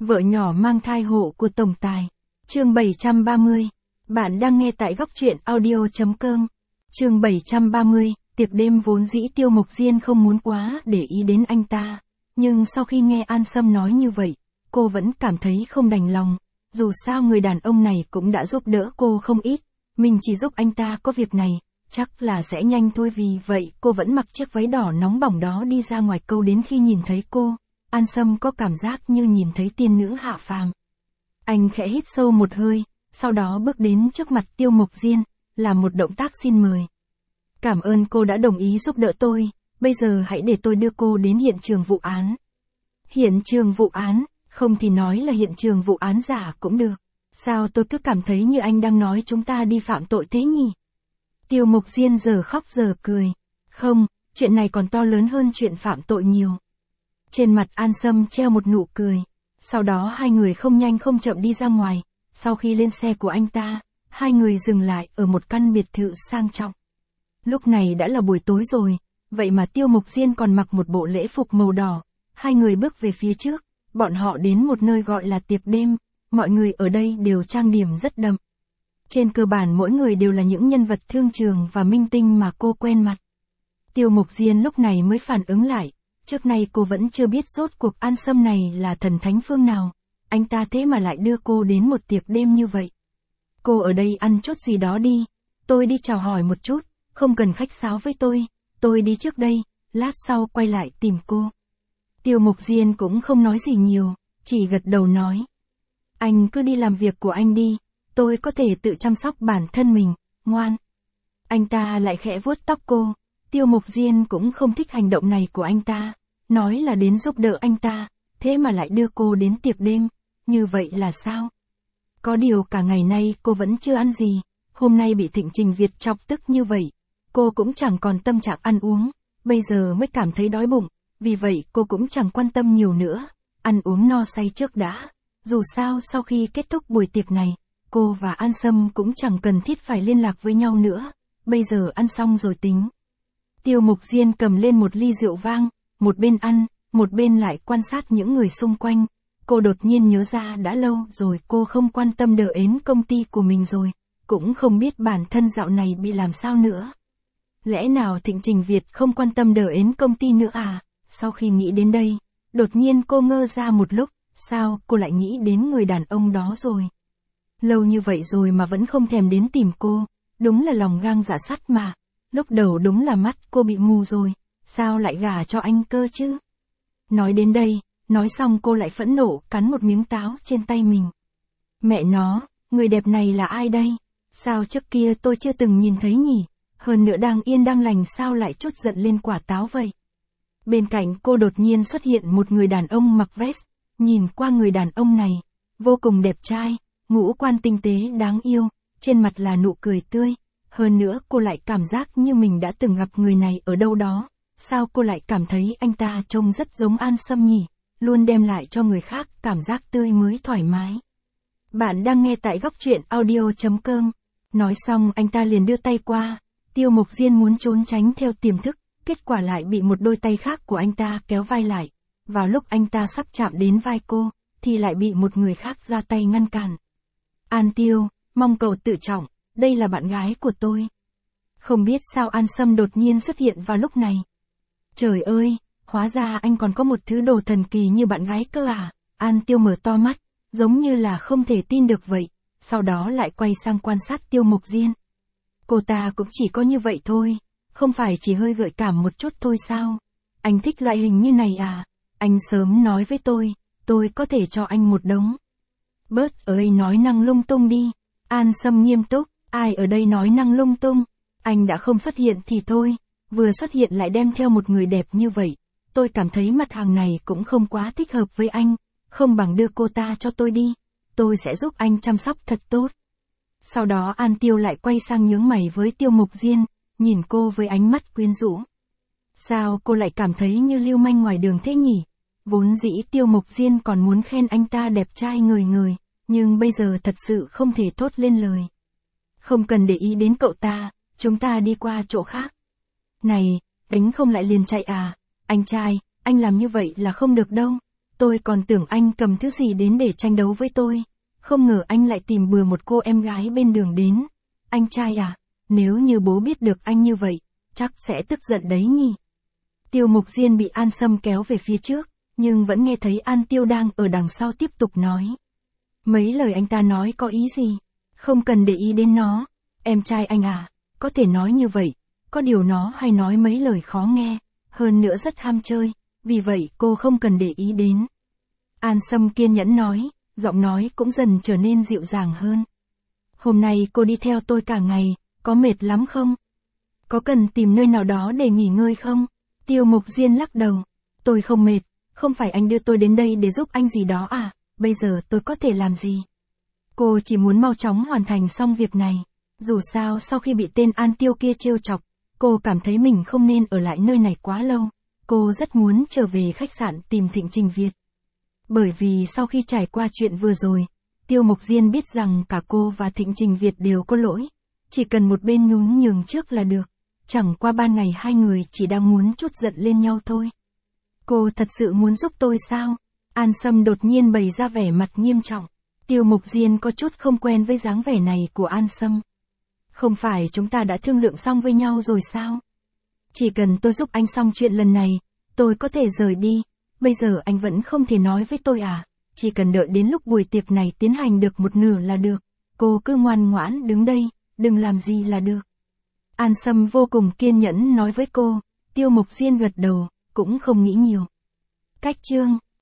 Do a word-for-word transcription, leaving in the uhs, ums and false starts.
Vợ nhỏ mang thai hộ của tổng tài. Chương bảy trăm ba mươi. Bạn đang nghe tại góc truyện audio chấm com. Chương bảy trăm ba mươi, tiệc đêm vốn dĩ Tiêu Mộc Diên không muốn quá để ý đến anh ta. Nhưng sau khi nghe An Sâm nói như vậy, cô vẫn cảm thấy không đành lòng. Dù sao người đàn ông này cũng đã giúp đỡ cô không ít. Mình chỉ giúp anh ta có việc này, chắc là sẽ nhanh thôi, vì vậy cô vẫn mặc chiếc váy đỏ nóng bỏng đó đi ra ngoài câu đến khi nhìn thấy cô. An Sâm có cảm giác như nhìn thấy tiên nữ hạ phàm. Anh khẽ hít sâu một hơi, sau đó bước đến trước mặt Tiêu Mộc Diên, làm một động tác xin mời. Cảm ơn cô đã đồng ý giúp đỡ tôi, bây giờ hãy để tôi đưa cô đến hiện trường vụ án. Hiện trường vụ án, không thì nói là hiện trường vụ án giả cũng được. Sao tôi cứ cảm thấy như anh đang nói chúng ta đi phạm tội thế nhỉ? Tiêu Mộc Diên giờ khóc giờ cười. Không, chuyện này còn to lớn hơn chuyện phạm tội nhiều. Trên mặt An Sâm treo một nụ cười. Sau đó hai người không nhanh không chậm đi ra ngoài. Sau khi lên xe của anh ta, hai người dừng lại ở một căn biệt thự sang trọng. Lúc này đã là buổi tối rồi, vậy mà Tiêu Mộc Diên còn mặc một bộ lễ phục màu đỏ. Hai người bước về phía trước, bọn họ đến một nơi gọi là tiệc đêm. Mọi người ở đây đều trang điểm rất đậm. Trên cơ bản mỗi người đều là những nhân vật thương trường và minh tinh mà cô quen mặt. Tiêu Mộc Diên lúc này mới phản ứng lại. Trước nay cô vẫn chưa biết rốt cuộc An Sâm này là thần thánh phương nào. Anh ta thế mà lại đưa cô đến một tiệc đêm như vậy. Cô ở đây ăn chút gì đó đi. Tôi đi chào hỏi một chút, không cần khách sáo với tôi. Tôi đi trước đây, lát sau quay lại tìm cô. Tiêu Mộc Diên cũng không nói gì nhiều, chỉ gật đầu nói. Anh cứ đi làm việc của anh đi, tôi có thể tự chăm sóc bản thân mình, ngoan. Anh ta lại khẽ vuốt tóc cô. Tiêu Mộc Diên cũng không thích hành động này của anh ta, nói là đến giúp đỡ anh ta, thế mà lại đưa cô đến tiệc đêm, như vậy là sao? Có điều cả ngày nay cô vẫn chưa ăn gì, hôm nay bị Thịnh Trình Việt chọc tức như vậy, cô cũng chẳng còn tâm trạng ăn uống, bây giờ mới cảm thấy đói bụng, vì vậy cô cũng chẳng quan tâm nhiều nữa, ăn uống no say trước đã. Dù sao sau khi kết thúc buổi tiệc này, cô và An Sâm cũng chẳng cần thiết phải liên lạc với nhau nữa, bây giờ ăn xong rồi tính. Tiêu Mộc Diên cầm lên một ly rượu vang, một bên ăn, một bên lại quan sát những người xung quanh. Cô đột nhiên nhớ ra đã lâu rồi cô không quan tâm đờ ến công ty của mình rồi, cũng không biết bản thân dạo này bị làm sao nữa. Lẽ nào Thịnh Trình Việt không quan tâm đờ ến công ty nữa à? Sau khi nghĩ đến đây, đột nhiên cô ngơ ra một lúc, sao cô lại nghĩ đến người đàn ông đó rồi? Lâu như vậy rồi mà vẫn không thèm đến tìm cô, đúng là lòng gang dạ sắt mà. Lúc đầu đúng là mắt cô bị mù rồi, sao lại gả cho anh cơ chứ? Nói đến đây, nói xong cô lại phẫn nộ cắn một miếng táo trên tay mình. Mẹ nó, người đẹp này là ai đây? Sao trước kia tôi chưa từng nhìn thấy nhỉ? Hơn nữa đang yên đang lành sao lại trút giận lên quả táo vậy? Bên cạnh cô đột nhiên xuất hiện một người đàn ông mặc vest, nhìn qua người đàn ông này, vô cùng đẹp trai, ngũ quan tinh tế đáng yêu, trên mặt là nụ cười tươi. Hơn nữa cô lại cảm giác như mình đã từng gặp người này ở đâu đó. Sao cô lại cảm thấy anh ta trông rất giống An Sâm nhỉ? Luôn đem lại cho người khác cảm giác tươi mới thoải mái. Bạn đang nghe tại góc truyện audio chấm com. Nói xong anh ta liền đưa tay qua. Tiêu Mộc Diên muốn trốn tránh theo tiềm thức, kết quả lại bị một đôi tay khác của anh ta kéo vai lại. Vào lúc anh ta sắp chạm đến vai cô, thì lại bị một người khác ra tay ngăn cản. An Tiêu, mong cậu tự trọng. Đây là bạn gái của tôi. Không biết sao An Sâm đột nhiên xuất hiện vào lúc này. Trời ơi, hóa ra anh còn có một thứ đồ thần kỳ như bạn gái cơ à? An Tiêu mở to mắt, giống như là không thể tin được vậy, sau đó lại quay sang quan sát Tiêu Mộc Diên. Cô ta cũng chỉ có như vậy thôi, không phải chỉ hơi gợi cảm một chút thôi sao? Anh thích loại hình như này à? Anh sớm nói với tôi, tôi có thể cho anh một đống. Bớt ơi nói năng lung tung đi. An Sâm nghiêm túc. Ai ở đây nói năng lung tung, anh đã không xuất hiện thì thôi, vừa xuất hiện lại đem theo một người đẹp như vậy, tôi cảm thấy mặt hàng này cũng không quá thích hợp với anh, không bằng đưa cô ta cho tôi đi, tôi sẽ giúp anh chăm sóc thật tốt. Sau đó An Tiêu lại quay sang nhướng mày với Tiêu Mộc Diên, nhìn cô với ánh mắt quyến rũ. Sao cô lại cảm thấy như lưu manh ngoài đường thế nhỉ? Vốn dĩ Tiêu Mộc Diên còn muốn khen anh ta đẹp trai ngời ngời, nhưng bây giờ thật sự không thể thốt lên lời. Không cần để ý đến cậu ta, chúng ta đi qua chỗ khác. Này, đánh không lại liền chạy à? Anh trai, anh làm như vậy là không được đâu. Tôi còn tưởng anh cầm thứ gì đến để tranh đấu với tôi. Không ngờ anh lại tìm bừa một cô em gái bên đường đến. Anh trai à, nếu như bố biết được anh như vậy, chắc sẽ tức giận đấy nhỉ. Tiêu Mục Diên bị An Sâm kéo về phía trước, nhưng vẫn nghe thấy An Tiêu đang ở đằng sau tiếp tục nói. Mấy lời anh ta nói có ý gì? Không cần để ý đến nó. Em trai anh à, có thể nói như vậy, có điều nó hay nói mấy lời khó nghe, hơn nữa rất ham chơi, vì vậy cô không cần để ý đến. An Sâm kiên nhẫn nói, giọng nói cũng dần trở nên dịu dàng hơn. Hôm nay cô đi theo tôi cả ngày, có mệt lắm không? Có cần tìm nơi nào đó để nghỉ ngơi không? Tiêu Mục Diên lắc đầu. Tôi không mệt, không phải anh đưa tôi đến đây để giúp anh gì đó à, bây giờ tôi có thể làm gì? Cô chỉ muốn mau chóng hoàn thành xong việc này. Dù sao sau khi bị tên An Tiêu kia trêu chọc, cô cảm thấy mình không nên ở lại nơi này quá lâu. Cô rất muốn trở về khách sạn tìm Thịnh Trình Việt. Bởi vì sau khi trải qua chuyện vừa rồi, Tiêu Mục Diên biết rằng cả cô và Thịnh Trình Việt đều có lỗi. Chỉ cần một bên nhún nhường trước là được. Chẳng qua ban ngày hai người chỉ đang muốn trút giận lên nhau thôi. Cô thật sự muốn giúp tôi sao? An Sâm đột nhiên bày ra vẻ mặt nghiêm trọng. Tiêu Mục Diên có chút không quen với dáng vẻ này của An Sâm. Không phải chúng ta đã thương lượng xong với nhau rồi sao? Chỉ cần tôi giúp anh xong chuyện lần này, tôi có thể rời đi. Bây giờ anh vẫn không thể nói với tôi à? Chỉ cần đợi đến lúc buổi tiệc này tiến hành được một nửa là được. Cô cứ ngoan ngoãn đứng đây, đừng làm gì là được. An Sâm vô cùng kiên nhẫn nói với cô. Tiêu Mục Diên gật đầu, cũng không nghĩ nhiều. Cách chương